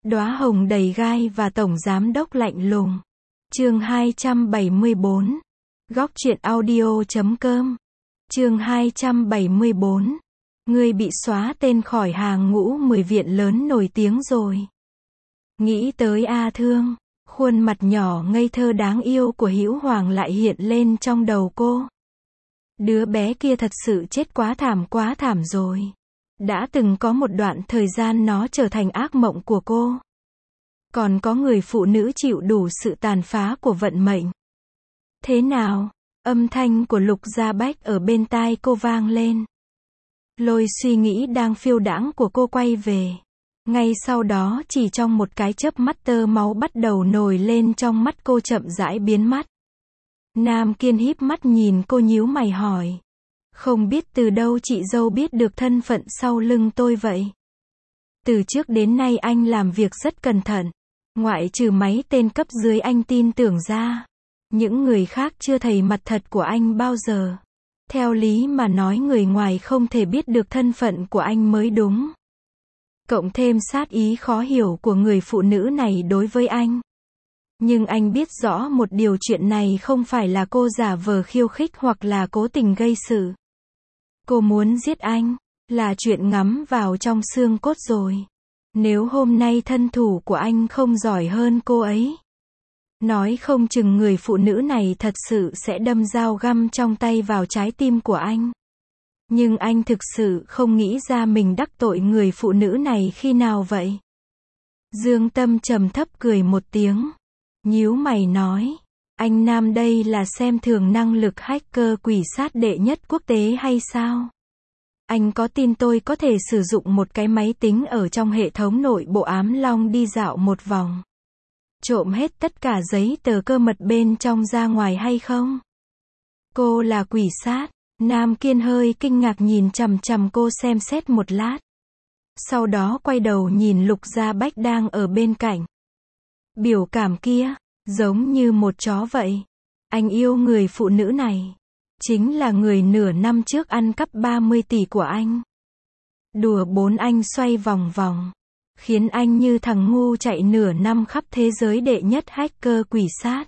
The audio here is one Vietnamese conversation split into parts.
Đóa hồng đầy gai và tổng giám đốc lạnh lùng. Chương 274. Góc truyện audio.com. Chương 274. Ngươi bị xóa tên khỏi hàng ngũ 10 viện lớn nổi tiếng rồi. Nghĩ tới A Thương, khuôn mặt nhỏ ngây thơ đáng yêu của Hữu Hoàng lại hiện lên trong đầu cô. Đứa bé kia thật sự chết quá thảm rồi. Đã từng có một đoạn thời gian nó trở thành ác mộng của cô. Còn có người phụ nữ chịu đủ sự tàn phá của vận mệnh. Thế nào? Âm thanh của Lục Gia Bách ở bên tai cô vang lên. Lôi suy nghĩ đang phiêu đãng của cô quay về. Ngay sau đó chỉ trong một cái chớp mắt tơ máu bắt đầu nổi lên trong mắt cô chậm rãi biến mất. Nam Kiên híp mắt nhìn cô nhíu mày hỏi. Không biết từ đâu chị dâu biết được thân phận sau lưng tôi vậy? Từ trước đến nay anh làm việc rất cẩn thận. Ngoại trừ mấy tên cấp dưới anh tin tưởng ra. Những người khác chưa thấy mặt thật của anh bao giờ. Theo lý mà nói người ngoài không thể biết được thân phận của anh mới đúng. Cộng thêm sát ý khó hiểu của người phụ nữ này đối với anh. Nhưng anh biết rõ một điều, chuyện này không phải là cô giả vờ khiêu khích hoặc là cố tình gây sự. Cô muốn giết anh, là chuyện ngắm vào trong xương cốt rồi. Nếu hôm nay thân thủ của anh không giỏi hơn cô ấy, nói không chừng người phụ nữ này thật sự sẽ đâm dao găm trong tay vào trái tim của anh. Nhưng anh thực sự không nghĩ ra mình đắc tội người phụ nữ này khi nào vậy. Dương Tâm trầm thấp cười một tiếng. Nhíu mày nói. Anh Nam đây là xem thường năng lực hacker quỷ sát đệ nhất quốc tế hay sao? Anh có tin tôi có thể sử dụng một cái máy tính ở trong hệ thống nội bộ Ám Long đi dạo một vòng, trộm hết tất cả giấy tờ cơ mật bên trong ra ngoài hay không? Cô là quỷ sát. Nam Kiên hơi kinh ngạc nhìn chằm chằm cô xem xét một lát. Sau đó quay đầu nhìn Lục Gia Bách đang ở bên cạnh. Biểu cảm kia, giống như một chó vậy. Anh yêu người phụ nữ này. Chính là người nửa năm trước ăn cắp 30 tỷ của anh. Đùa bốn anh xoay vòng vòng. Khiến anh như thằng ngu chạy nửa năm khắp thế giới đệ nhất hacker quỷ sát.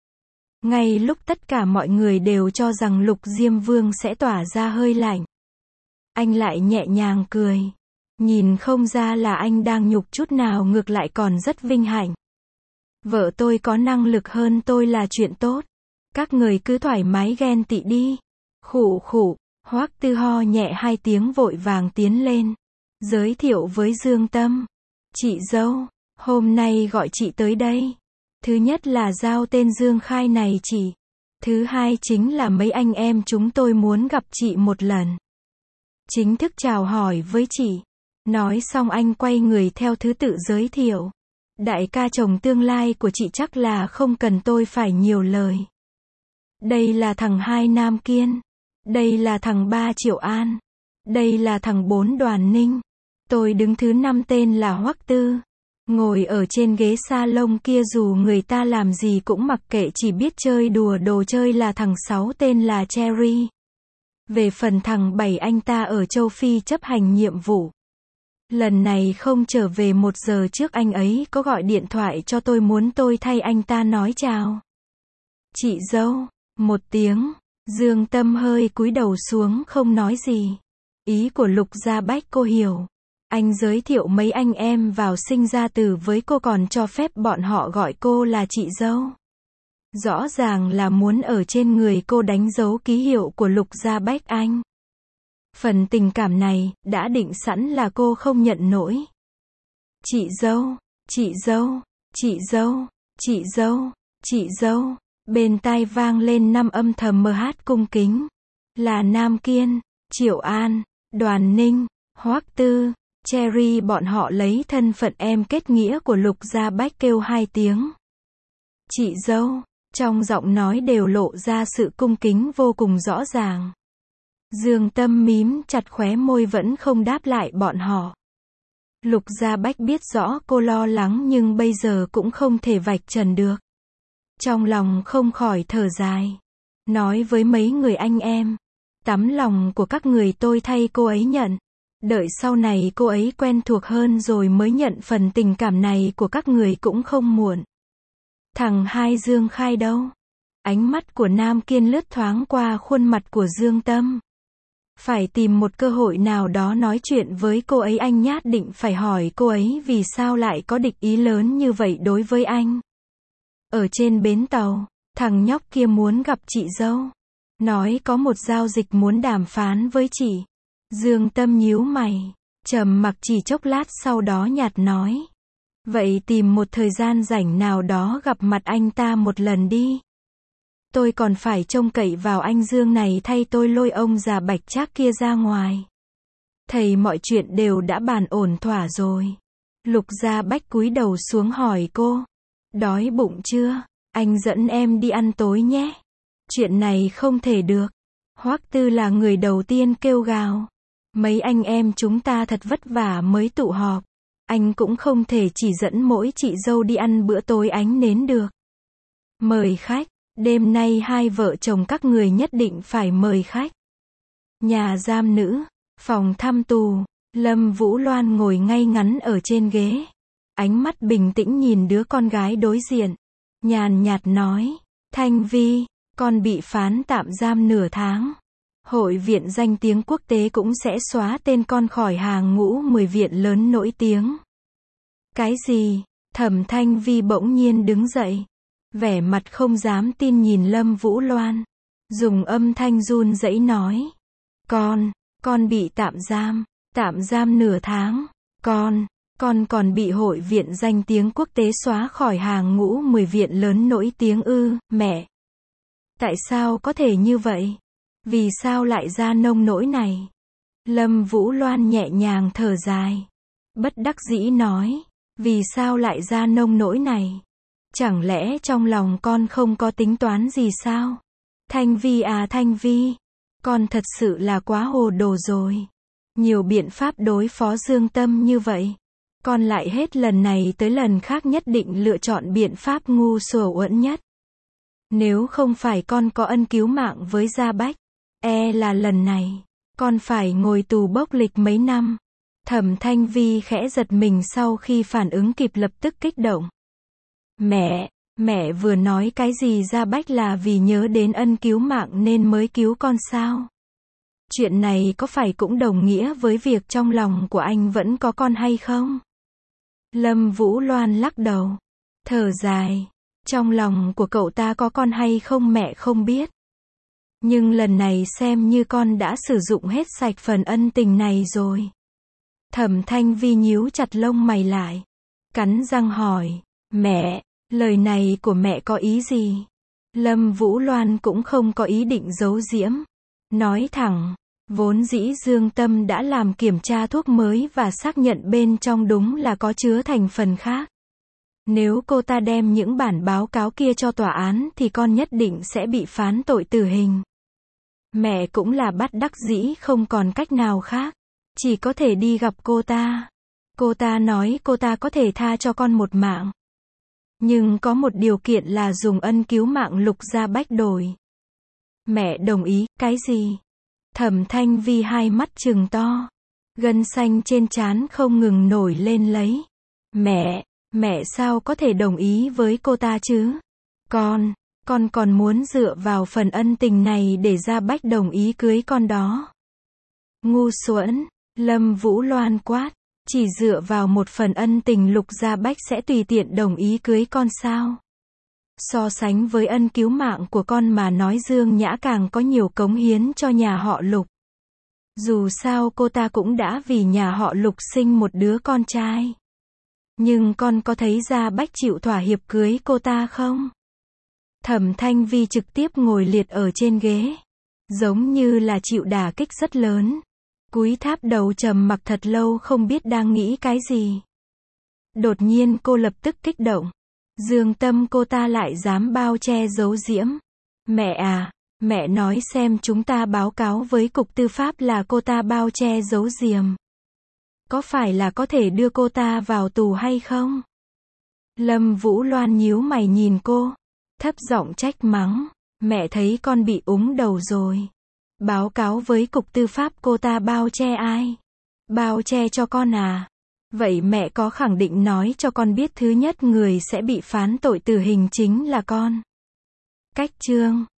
Ngay lúc tất cả mọi người đều cho rằng Lục Diêm Vương sẽ tỏa ra hơi lạnh, anh lại nhẹ nhàng cười. Nhìn không ra là anh đang nhục chút nào, ngược lại còn rất vinh hạnh. Vợ tôi có năng lực hơn tôi là chuyện tốt. Các người cứ thoải mái ghen tị đi. Khụ khụ, Hoắc Tư ho nhẹ hai tiếng vội vàng tiến lên. Giới thiệu với Dương Tâm. Chị dâu, hôm nay gọi chị tới đây. Thứ nhất là giao tên Dương Khai này chị. Thứ hai chính là mấy anh em chúng tôi muốn gặp chị một lần. Chính thức chào hỏi với chị. Nói xong anh quay người theo thứ tự giới thiệu. Đại ca chồng tương lai của chị chắc là không cần tôi phải nhiều lời. Đây là thằng 2 Nam Kiên. Đây là thằng 3 Triệu An. Đây là thằng 4 Đoàn Ninh. Tôi đứng thứ 5 tên là Hoắc Tư. Ngồi ở trên ghế salon kia dù người ta làm gì cũng mặc kệ, chỉ biết chơi đùa đồ chơi là thằng 6 tên là Cherry. Về phần thằng 7 anh ta ở châu Phi chấp hành nhiệm vụ. Lần này không trở về 1 giờ trước anh ấy có gọi điện thoại cho tôi muốn tôi thay anh ta nói chào. Chị dâu, một tiếng, Dương Tâm hơi cúi đầu xuống không nói gì. Ý của Lục Gia Bách cô hiểu. Anh giới thiệu mấy anh em vào sinh ra tử với cô còn cho phép bọn họ gọi cô là chị dâu. Rõ ràng là muốn ở trên người cô đánh dấu ký hiệu của Lục Gia Bách anh. Phần tình cảm này, đã định sẵn là cô không nhận nổi. Chị dâu, chị dâu, chị dâu, chị dâu, chị dâu. Bên tai vang lên 5 âm thầm mờ hát cung kính. Là Nam Kiên, Triệu An, Đoàn Ninh, Hoắc Tư, Cherry, bọn họ lấy thân phận em kết nghĩa của Lục Gia Bách kêu 2 tiếng. Chị dâu, trong giọng nói đều lộ ra sự cung kính vô cùng rõ ràng. Dương Tâm mím chặt khóe môi vẫn không đáp lại bọn họ. Lục Gia Bách biết rõ cô lo lắng nhưng bây giờ cũng không thể vạch trần được. Trong lòng không khỏi thở dài. Nói với mấy người anh em. Tấm lòng của các người tôi thay cô ấy nhận. Đợi sau này cô ấy quen thuộc hơn rồi mới nhận phần tình cảm này của các người cũng không muộn. Thằng Hai Dương Khai đâu? Ánh mắt của Nam Kiên lướt thoáng qua khuôn mặt của Dương Tâm. Phải tìm một cơ hội nào đó nói chuyện với cô ấy, anh nhất định phải hỏi cô ấy vì sao lại có địch ý lớn như vậy đối với anh. Ở trên bến tàu, thằng nhóc kia muốn gặp chị dâu. Nói có một giao dịch muốn đàm phán với chị. Dương Tâm nhíu mày, trầm mặc chỉ chốc lát sau đó nhạt nói. Vậy tìm một thời gian rảnh nào đó gặp mặt anh ta một lần đi. Tôi còn phải trông cậy vào anh Dương này thay tôi lôi ông già bạch trác kia ra ngoài. Thầy mọi chuyện đều đã bàn ổn thỏa rồi. Lục Gia Bách cúi đầu xuống hỏi cô. Đói bụng chưa? Anh dẫn em đi ăn tối nhé. Chuyện này không thể được. Hoắc Tư là người đầu tiên kêu gào. Mấy anh em chúng ta thật vất vả mới tụ họp. Anh cũng không thể chỉ dẫn mỗi chị dâu đi ăn bữa tối ánh nến được. Mời khách. Đêm nay hai vợ chồng các người nhất định phải mời khách. Nhà giam nữ, phòng thăm tù, Lâm Vũ Loan ngồi ngay ngắn ở trên ghế. Ánh mắt bình tĩnh nhìn đứa con gái đối diện. Nhàn nhạt nói, Thanh Vi, con bị phán tạm giam nửa tháng. Hội viện danh tiếng quốc tế cũng sẽ xóa tên con khỏi hàng ngũ 10 viện lớn nổi tiếng. Cái gì? Thẩm Thanh Vi bỗng nhiên đứng dậy. Vẻ mặt không dám tin nhìn Lâm Vũ Loan. Dùng âm thanh run rẩy nói. Con bị tạm giam nửa tháng. Con còn bị hội viện danh tiếng quốc tế xóa khỏi hàng ngũ 10 viện lớn nổi tiếng ư, mẹ. Tại sao có thể như vậy? Vì sao lại ra nông nỗi này? Lâm Vũ Loan nhẹ nhàng thở dài. Bất đắc dĩ nói. Vì sao lại ra nông nỗi này? Chẳng lẽ trong lòng con không có tính toán gì sao? Thanh Vi à Thanh Vi, con thật sự là quá hồ đồ rồi. Nhiều biện pháp đối phó Dương Tâm như vậy. Con lại hết lần này tới lần khác nhất định lựa chọn biện pháp ngu xuẩn uẩn nhất. Nếu không phải con có ân cứu mạng với Gia Bách, là lần này, con phải ngồi tù bốc lịch mấy năm. Thẩm Thanh Vi khẽ giật mình sau khi phản ứng kịp lập tức kích động. Mẹ vừa nói cái gì Gia Bách là vì nhớ đến ân cứu mạng nên mới cứu con sao? Chuyện này có phải cũng đồng nghĩa với việc trong lòng của anh vẫn có con hay không? Lâm Vũ Loan lắc đầu, thở dài. Trong lòng của cậu ta có con hay không mẹ không biết. Nhưng lần này xem như con đã sử dụng hết sạch phần ân tình này rồi. Thẩm Thanh Vi nhíu chặt lông mày lại. Cắn răng hỏi, mẹ, lời này của mẹ có ý gì? Lâm Vũ Loan cũng không có ý định giấu giếm. Nói thẳng, vốn dĩ Dương Tâm đã làm kiểm tra thuốc mới và xác nhận bên trong đúng là có chứa thành phần khác. Nếu cô ta đem những bản báo cáo kia cho tòa án thì con nhất định sẽ bị phán tội tử hình. Mẹ cũng là bất đắc dĩ không còn cách nào khác. Chỉ có thể đi gặp cô ta. Cô ta nói cô ta có thể tha cho con một mạng. Nhưng có một điều kiện là dùng ân cứu mạng Lục Gia Bách đổi. Mẹ đồng ý, cái gì? Thẩm Thanh Vi hai mắt trừng to. Gân xanh trên trán không ngừng nổi lên lấy. Mẹ sao có thể đồng ý với cô ta chứ? Con còn muốn dựa vào phần ân tình này để Gia Bách đồng ý cưới con đó. Ngu xuẩn, Lâm Vũ Loan quát. Chỉ dựa vào một phần ân tình Lục Gia Bách sẽ tùy tiện đồng ý cưới con sao? So sánh với ân cứu mạng của con mà nói Dương Nhã càng có nhiều cống hiến cho nhà họ Lục. Dù sao cô ta cũng đã vì nhà họ Lục sinh một đứa con trai. Nhưng con có thấy Gia Bách chịu thỏa hiệp cưới cô ta không? Thẩm Thanh Vi trực tiếp ngồi liệt ở trên ghế. Giống như là chịu đả kích rất lớn. Cúi tháp đầu trầm mặc thật lâu không biết đang nghĩ cái gì. Đột nhiên cô lập tức kích động. Dương Tâm cô ta lại dám bao che giấu giễm. Mẹ à, mẹ nói xem chúng ta báo cáo với Cục Tư pháp là cô ta bao che giấu giềm. Có phải là có thể đưa cô ta vào tù hay không? Lâm Vũ Loan nhíu mày nhìn cô. Thấp giọng trách mắng. Mẹ thấy con bị úng đầu rồi. Báo cáo với Cục Tư pháp cô ta bao che ai? Bao che cho con à? Vậy mẹ có khẳng định nói cho con biết thứ nhất người sẽ bị phán tội tử hình chính là con. Cách chương